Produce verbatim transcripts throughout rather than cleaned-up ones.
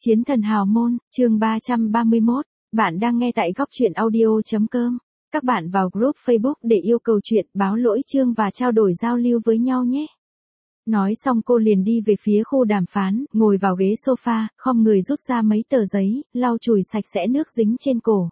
Chiến thần hào môn, chương ba trăm ba mươi mốt, bạn đang nghe tại góc truyện audio.com. Các bạn vào group Facebook để yêu cầu chuyện, báo lỗi chương và trao đổi giao lưu với nhau nhé. Nói xong cô liền đi về phía khu đàm phán, ngồi vào ghế sofa, khom người rút ra mấy tờ giấy, lau chùi sạch sẽ nước dính trên cổ.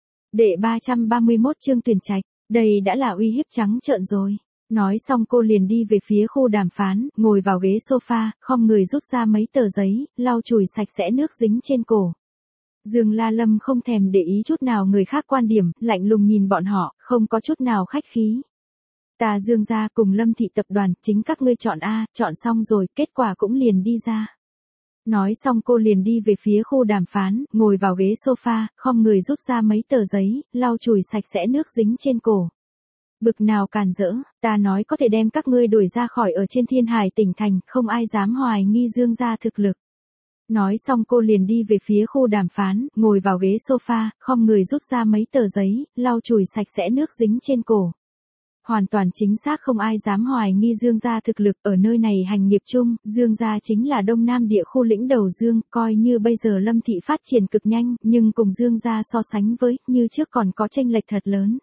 Đệ ba trăm ba mươi mốt chương tuyển trạch, đây đã là uy hiếp trắng trợn rồi. Nói xong cô liền đi về phía khu đàm phán, ngồi vào ghế sofa, khom người rút ra mấy tờ giấy, lau chùi sạch sẽ nước dính trên cổ. Dương La Lâm không thèm để ý chút nào người khác quan điểm, lạnh lùng nhìn bọn họ, không có chút nào khách khí. Ta Dương gia cùng Lâm thị tập đoàn, chính các ngươi chọn A, chọn xong rồi, kết quả cũng liền đi ra. Nói xong cô liền đi về phía khu đàm phán, ngồi vào ghế sofa, khom người rút ra mấy tờ giấy, lau chùi sạch sẽ nước dính trên cổ. Bực nào càn rỡ, ta nói có thể đem các ngươi đuổi ra khỏi ở trên Thiên Hải tỉnh thành, không ai dám hoài nghi Dương gia thực lực. Nói xong cô liền đi về phía khu đàm phán, ngồi vào ghế sofa, khom người rút ra mấy tờ giấy, lau chùi sạch sẽ nước dính trên cổ. Hoàn toàn chính xác không ai dám hoài nghi Dương gia thực lực, ở nơi này hành nghiệp chung, Dương gia chính là Đông Nam địa khu lĩnh đầu Dương, coi như bây giờ Lâm thị phát triển cực nhanh, nhưng cùng Dương gia so sánh với, như trước còn có chênh lệch thật lớn.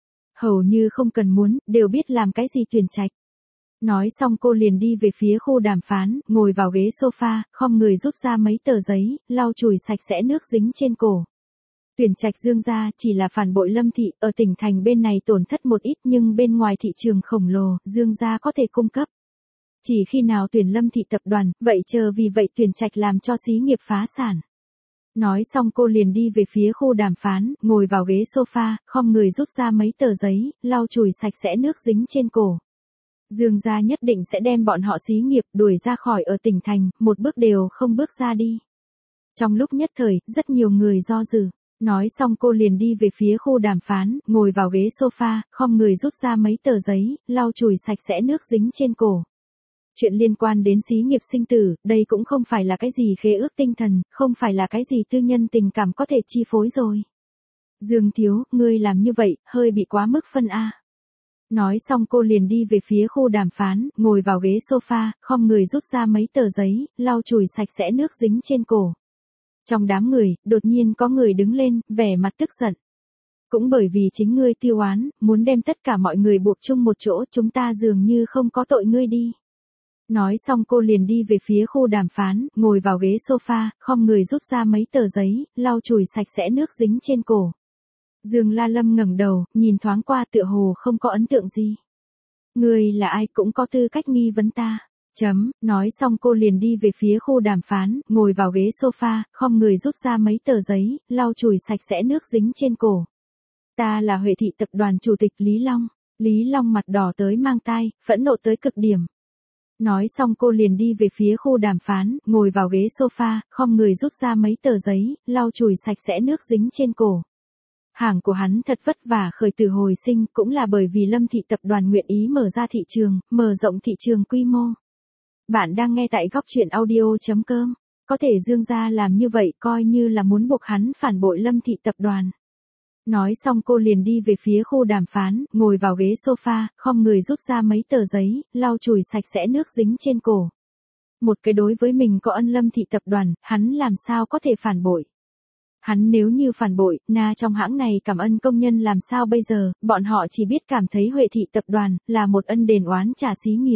Hầu như không cần muốn, đều biết làm cái gì tuyển trạch. Nói xong cô liền đi về phía khu đàm phán, ngồi vào ghế sofa, khom người rút ra mấy tờ giấy, lau chùi sạch sẽ nước dính trên cổ. Tuyển trạch Dương gia chỉ là phản bội Lâm thị, ở tỉnh thành bên này tổn thất một ít nhưng bên ngoài thị trường khổng lồ, Dương gia có thể cung cấp. Chỉ khi nào tuyển Lâm thị tập đoàn, vậy chờ vì vậy tuyển trạch làm cho xí nghiệp phá sản. Nói xong cô liền đi về phía khu đàm phán, ngồi vào ghế sofa, khom người rút ra mấy tờ giấy, lau chùi sạch sẽ nước dính trên cổ. Dương gia nhất định sẽ đem bọn họ xí nghiệp đuổi ra khỏi ở tỉnh thành, một bước đều không bước ra đi. Trong lúc nhất thời, rất nhiều người do dự. Nói xong cô liền đi về phía khu đàm phán, ngồi vào ghế sofa, khom người rút ra mấy tờ giấy, lau chùi sạch sẽ nước dính trên cổ. Chuyện liên quan đến xí nghiệp sinh tử, đây cũng không phải là cái gì khế ước tinh thần, không phải là cái gì tư nhân tình cảm có thể chi phối rồi. Dương thiếu, ngươi làm như vậy, hơi bị quá mức phân A. Nói xong cô liền đi về phía khu đàm phán, ngồi vào ghế sofa, khom người rút ra mấy tờ giấy, lau chùi sạch sẽ nước dính trên cổ. Trong đám người, đột nhiên có người đứng lên, vẻ mặt tức giận. Cũng bởi vì chính ngươi tiêu oán, muốn đem tất cả mọi người buộc chung một chỗ, chúng ta dường như không có tội ngươi đi. Nói xong cô liền đi về phía khu đàm phán, ngồi vào ghế sofa, khom người rút ra mấy tờ giấy, lau chùi sạch sẽ nước dính trên cổ. Dương La Lâm ngẩng đầu, nhìn thoáng qua tựa hồ không có ấn tượng gì. Ngươi là ai cũng có tư cách nghi vấn ta. Chấm, nói xong cô liền đi về phía khu đàm phán, ngồi vào ghế sofa, khom người rút ra mấy tờ giấy, lau chùi sạch sẽ nước dính trên cổ. Ta là Huệ thị tập đoàn chủ tịch Lý Long. Lý Long mặt đỏ tới mang tai, phẫn nộ tới cực điểm. Nói xong cô liền đi về phía khu đàm phán, ngồi vào ghế sofa, khom người rút ra mấy tờ giấy, lau chùi sạch sẽ nước dính trên cổ. Hàng của hắn thật vất vả khởi từ hồi sinh, cũng là bởi vì Lâm thị tập đoàn nguyện ý mở ra thị trường, mở rộng thị trường quy mô. Bạn đang nghe tại góc truyện audio.com. Có thể Dương gia làm như vậy coi như là muốn buộc hắn phản bội Lâm thị tập đoàn. Nói xong cô liền đi về phía khu đàm phán, ngồi vào ghế sofa, khom người rút ra mấy tờ giấy, lau chùi sạch sẽ nước dính trên cổ. Một cái đối với mình có ân Lâm thị tập đoàn, hắn làm sao có thể phản bội. Hắn nếu như phản bội, na trong hãng này cảm ơn công nhân làm sao bây giờ, bọn họ chỉ biết cảm thấy Huệ thị tập đoàn là một ân đền oán trả xí nghiệp.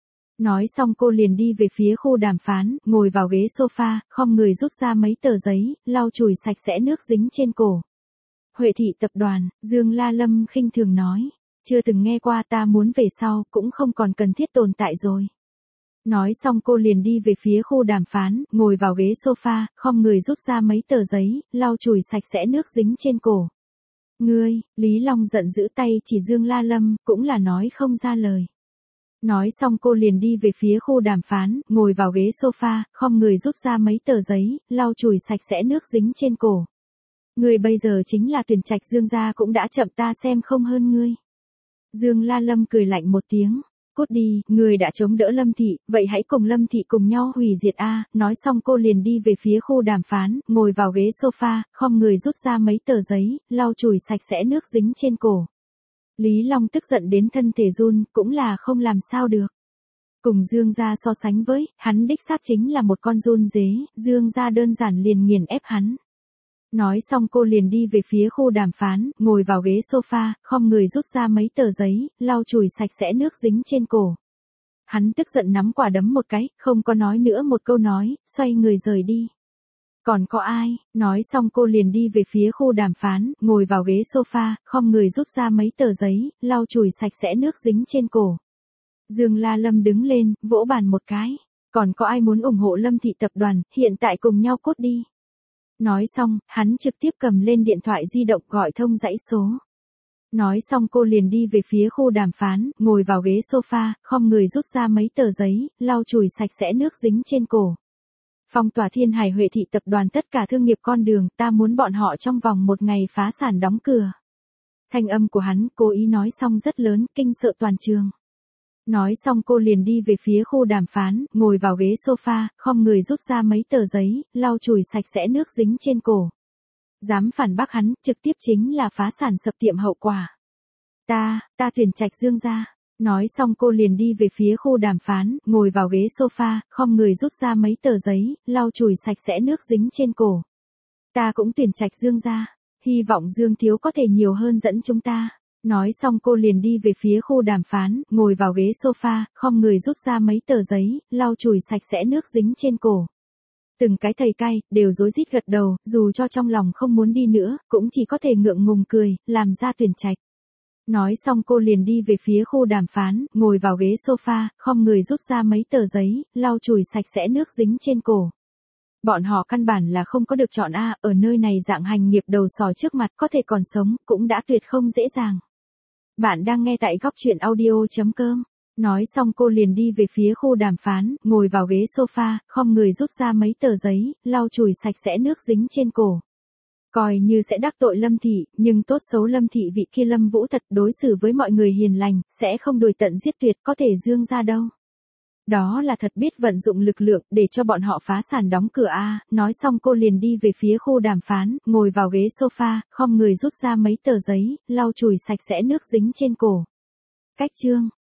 Nói xong cô liền đi về phía khu đàm phán, ngồi vào ghế sofa, khom người rút ra mấy tờ giấy, lau chùi sạch sẽ nước dính trên cổ. Huệ thị tập đoàn, Dương La Lâm khinh thường nói, chưa từng nghe qua, ta muốn về sau, cũng không còn cần thiết tồn tại rồi. Nói xong cô liền đi về phía khu đàm phán, ngồi vào ghế sofa, khom người rút ra mấy tờ giấy, lau chùi sạch sẽ nước dính trên cổ. Ngươi, Lý Long giận dữ tay chỉ Dương La Lâm, cũng là nói không ra lời. Nói xong cô liền đi về phía khu đàm phán, ngồi vào ghế sofa, khom người rút ra mấy tờ giấy, lau chùi sạch sẽ nước dính trên cổ. Ngươi bây giờ chính là tuyển trạch Dương gia cũng đã chậm, ta xem không hơn ngươi. Dương La Lâm cười lạnh một tiếng. Cút đi, người đã chống đỡ Lâm thị, vậy hãy cùng Lâm thị cùng nhau hủy diệt a. Nói xong cô liền đi về phía khu đàm phán, ngồi vào ghế sofa, khom người rút ra mấy tờ giấy, lau chùi sạch sẽ nước dính trên cổ. Lý Long tức giận đến thân thể run, cũng là không làm sao được. Cùng Dương gia so sánh với, hắn đích xác chính là một con run dế, Dương gia đơn giản liền nghiền ép hắn. Nói xong cô liền đi về phía khu đàm phán, ngồi vào ghế sofa, khom người rút ra mấy tờ giấy, lau chùi sạch sẽ nước dính trên cổ. Hắn tức giận nắm quả đấm một cái, không có nói nữa một câu nói, xoay người rời đi. Còn có ai? Nói xong cô liền đi về phía khu đàm phán, ngồi vào ghế sofa, khom người rút ra mấy tờ giấy, lau chùi sạch sẽ nước dính trên cổ. Dương La Lâm đứng lên, vỗ bàn một cái. Còn có ai muốn ủng hộ Lâm Thị tập đoàn, hiện tại cùng nhau cốt đi. Nói xong, hắn trực tiếp cầm lên điện thoại di động gọi thông dãy số. Nói xong cô liền đi về phía khu đàm phán, ngồi vào ghế sofa, khom người rút ra mấy tờ giấy, lau chùi sạch sẽ nước dính trên cổ. Phong tỏa Thiên Hải Huệ Thị tập đoàn tất cả thương nghiệp con đường, ta muốn bọn họ trong vòng một ngày phá sản đóng cửa. Thanh âm của hắn, cố ý nói xong rất lớn, kinh sợ toàn trường. Nói xong cô liền đi về phía khu đàm phán, ngồi vào ghế sofa, khom người rút ra mấy tờ giấy, lau chùi sạch sẽ nước dính trên cổ. Dám phản bác hắn, trực tiếp chính là phá sản sập tiệm hậu quả. Ta, ta tuyển Trạch Dương gia. Nói xong cô liền đi về phía khu đàm phán, ngồi vào ghế sofa, khom người rút ra mấy tờ giấy, lau chùi sạch sẽ nước dính trên cổ. Ta cũng tuyển Trạch Dương gia. Hy vọng Dương Thiếu có thể nhiều hơn dẫn chúng ta. Nói xong cô liền đi về phía khu đàm phán, ngồi vào ghế sofa, khom người rút ra mấy tờ giấy, lau chùi sạch sẽ nước dính trên cổ. Từng cái thầy cai, đều rối rít gật đầu, dù cho trong lòng không muốn đi nữa, cũng chỉ có thể ngượng ngùng cười, làm ra tuyển Trạch. Nói xong cô liền đi về phía khu đàm phán, ngồi vào ghế sofa, khom người rút ra mấy tờ giấy, lau chùi sạch sẽ nước dính trên cổ. Bọn họ căn bản là không có được chọn A, ở nơi này dạng hành nghiệp đầu sò trước mặt có thể còn sống, cũng đã tuyệt không dễ dàng. Bạn đang nghe tại góc truyện audio chấm com. Nói xong cô liền đi về phía khu đàm phán, ngồi vào ghế sofa, khom người rút ra mấy tờ giấy, lau chùi sạch sẽ nước dính trên cổ. Coi như sẽ đắc tội Lâm Thị, nhưng tốt xấu Lâm Thị vị kia Lâm Vũ thật đối xử với mọi người hiền lành, sẽ không đuổi tận giết tuyệt, có thể Dương ra đâu. Đó là thật biết vận dụng lực lượng để cho bọn họ phá sản đóng cửa A. Nói xong cô liền đi về phía khu đàm phán, ngồi vào ghế sofa, khom người rút ra mấy tờ giấy, lau chùi sạch sẽ nước dính trên cổ. Cách chương